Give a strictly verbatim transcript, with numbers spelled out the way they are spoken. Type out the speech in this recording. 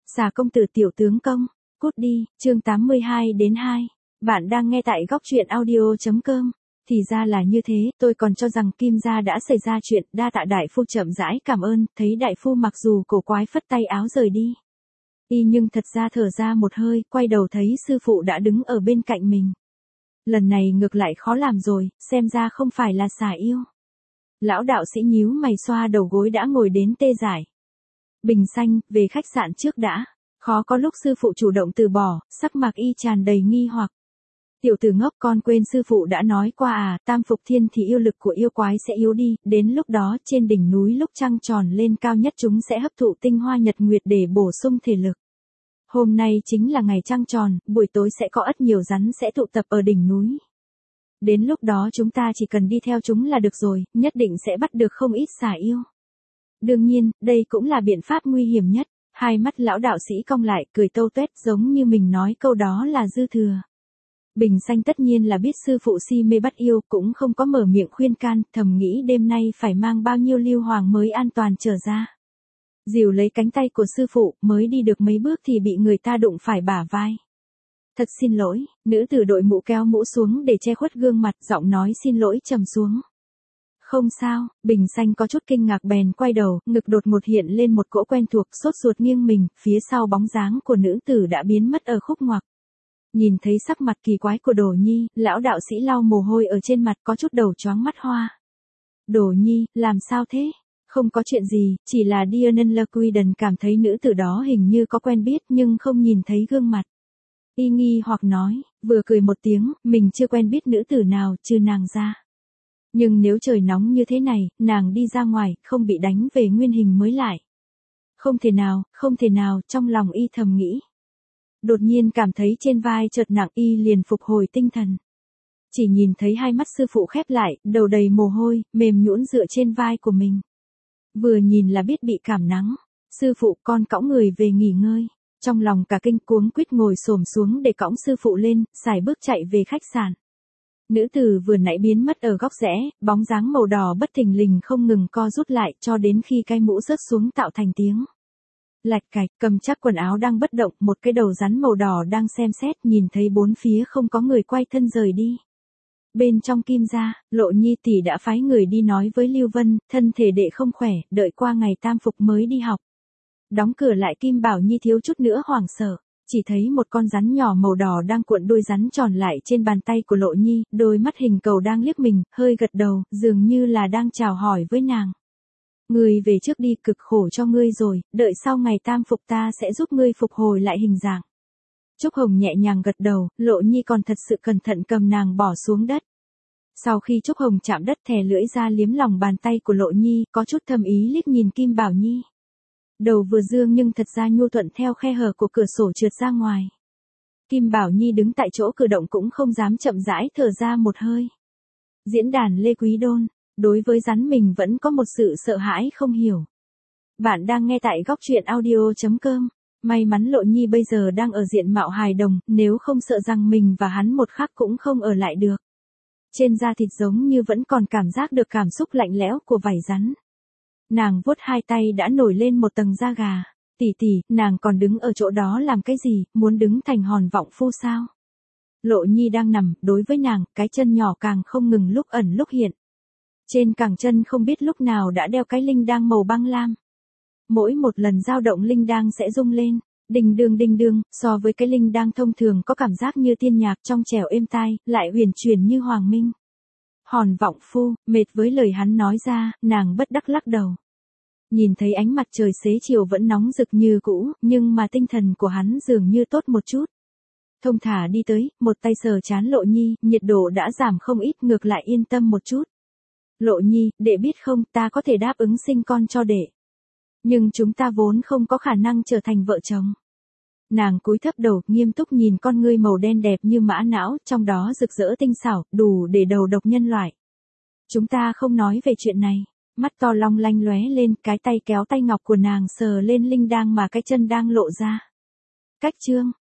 Xà công tử tiểu tướng công, cút đi, chương tám mươi hai đến hai. Bạn đang nghe tại góc truyện audio.com. Thì ra là như thế, tôi còn cho rằng Kim gia đã xảy ra chuyện, đa tạ đại phu chậm rãi cảm ơn, thấy đại phu mặc dù cổ quái phất tay áo rời đi. Y nhưng thật ra thở ra một hơi, quay đầu thấy sư phụ đã đứng ở bên cạnh mình. Lần này ngược lại khó làm rồi, xem ra không phải là xà yêu. Lão đạo sĩ nhíu mày xoa đầu gối đã ngồi đến tê dại. Bình xanh, về khách sạn trước đã. Khó có lúc sư phụ chủ động từ bỏ, sắc mặt y tràn đầy nghi hoặc. Tiểu tử ngốc, con quên sư phụ đã nói qua à, tam phục thiên thì yêu lực của yêu quái sẽ yếu đi, đến lúc đó trên đỉnh núi lúc trăng tròn lên cao nhất chúng sẽ hấp thụ tinh hoa nhật nguyệt để bổ sung thể lực. Hôm nay chính là ngày trăng tròn, buổi tối sẽ có ất nhiều rắn sẽ tụ tập ở đỉnh núi. Đến lúc đó chúng ta chỉ cần đi theo chúng là được rồi, nhất định sẽ bắt được không ít xà yêu. Đương nhiên, đây cũng là biện pháp nguy hiểm nhất. Hai mắt lão đạo sĩ cong lại, cười tâu tuét giống như mình nói câu đó là dư thừa. Bình xanh tất nhiên là biết sư phụ si mê bắt yêu, cũng không có mở miệng khuyên can, thầm nghĩ đêm nay phải mang bao nhiêu lưu hoàng mới an toàn trở ra. Dìu lấy cánh tay của sư phụ, mới đi được mấy bước thì bị người ta đụng phải bả vai. Thật xin lỗi, nữ tử đội mũ kéo mũ xuống để che khuất gương mặt, giọng nói xin lỗi trầm xuống. Không sao, Bình xanh có chút kinh ngạc bèn quay đầu, ngực đột ngột hiện lên một cỗ quen thuộc, sốt ruột nghiêng mình, phía sau bóng dáng của nữ tử đã biến mất ở khúc ngoặc. Nhìn thấy sắc mặt kỳ quái của Đồ Nhi, lão đạo sĩ lau mồ hôi ở trên mặt có chút đầu choáng mắt hoa. Đồ Nhi, làm sao thế? Không có chuyện gì, chỉ là Dianen Laquiden cảm thấy nữ tử đó hình như có quen biết nhưng không nhìn thấy gương mặt. Y nghi hoặc nói, vừa cười một tiếng, mình chưa quen biết nữ tử nào, trừ nàng ra. Nhưng nếu trời nóng như thế này, nàng đi ra ngoài, không bị đánh về nguyên hình mới lại. Không thể nào, không thể nào, trong lòng y thầm nghĩ. Đột nhiên cảm thấy trên vai chợt nặng, y liền phục hồi tinh thần. Chỉ nhìn thấy hai mắt sư phụ khép lại, đầu đầy mồ hôi, mềm nhũn dựa trên vai của mình. Vừa nhìn là biết bị cảm nắng. Sư phụ, con cõng người về nghỉ ngơi. Trong lòng cả kinh cuống quýt ngồi xổm xuống để cõng sư phụ lên, xài bước chạy về khách sạn. Nữ tử vừa nãy biến mất ở góc rẽ, bóng dáng màu đỏ bất thình lình không ngừng co rút lại cho đến khi cái mũ rớt xuống tạo thành tiếng. Lạch cạch, cầm chắc quần áo đang bất động, một cái đầu rắn màu đỏ đang xem xét, nhìn thấy bốn phía không có người quay thân rời đi. Bên trong Kim gia, Lộ Nhi tỷ đã phái người đi nói với Lưu Vân, thân thể đệ không khỏe, đợi qua ngày tam phục mới đi học. Đóng cửa lại, Kim Bảo Nhi thiếu chút nữa hoảng sợ. Chỉ thấy một con rắn nhỏ màu đỏ đang cuộn đuôi rắn tròn lại trên bàn tay của Lộ Nhi, đôi mắt hình cầu đang liếc mình, hơi gật đầu, dường như là đang chào hỏi với nàng. Ngươi về trước đi, cực khổ cho ngươi rồi, đợi sau ngày tam phục ta sẽ giúp ngươi phục hồi lại hình dạng. Trúc Hồng nhẹ nhàng gật đầu, Lộ Nhi còn thật sự cẩn thận cầm nàng bỏ xuống đất. Sau khi Trúc Hồng chạm đất, thè lưỡi ra liếm lòng bàn tay của Lộ Nhi, có chút thâm ý liếc nhìn Kim Bảo Nhi. Đầu vừa dương nhưng thật ra nhu thuận theo khe hở của cửa sổ trượt ra ngoài. Kim Bảo Nhi đứng tại chỗ cử động cũng không dám chậm rãi thở ra một hơi. Diễn đàn Lê Quý Đôn, đối với rắn mình vẫn có một sự sợ hãi không hiểu. Bạn đang nghe tại góc truyện audio.com. May mắn Lộ Nhi bây giờ đang ở diện mạo hài đồng, nếu không sợ rằng mình và hắn một khắc cũng không ở lại được. Trên da thịt giống như vẫn còn cảm giác được cảm xúc lạnh lẽo của vảy rắn. Nàng vuốt hai tay đã nổi lên một tầng da gà. Tỷ tỷ, nàng còn đứng ở chỗ đó làm cái gì, muốn đứng thành hòn vọng phu sao? Lộ Nhi đang nằm, đối với nàng, cái chân nhỏ càng không ngừng lúc ẩn lúc hiện. Trên cẳng chân không biết lúc nào đã đeo cái linh đăng màu băng lam. Mỗi một lần dao động linh đăng sẽ rung lên, đinh đương đinh đương, so với cái linh đăng thông thường có cảm giác như tiên nhạc trong trẻo êm tai, lại huyền truyền như hoàng minh. Hòn vọng phu, mệt với lời hắn nói ra, nàng bất đắc lắc đầu. Nhìn thấy ánh mặt trời xế chiều vẫn nóng rực như cũ, nhưng mà tinh thần của hắn dường như tốt một chút. Thông thả đi tới, một tay sờ trán Lộ Nhi, nhiệt độ đã giảm không ít, ngược lại yên tâm một chút. Lộ Nhi, đệ biết không, ta có thể đáp ứng sinh con cho đệ. Nhưng chúng ta vốn không có khả năng trở thành vợ chồng. Nàng cúi thấp đầu, nghiêm túc nhìn con ngươi màu đen đẹp như mã não, trong đó rực rỡ tinh xảo, đủ để đầu độc nhân loại. Chúng ta không nói về chuyện này. Mắt to long lanh lóe lên, cái tay kéo tay ngọc của nàng sờ lên linh đang mà cái chân đang lộ ra. Cách chương,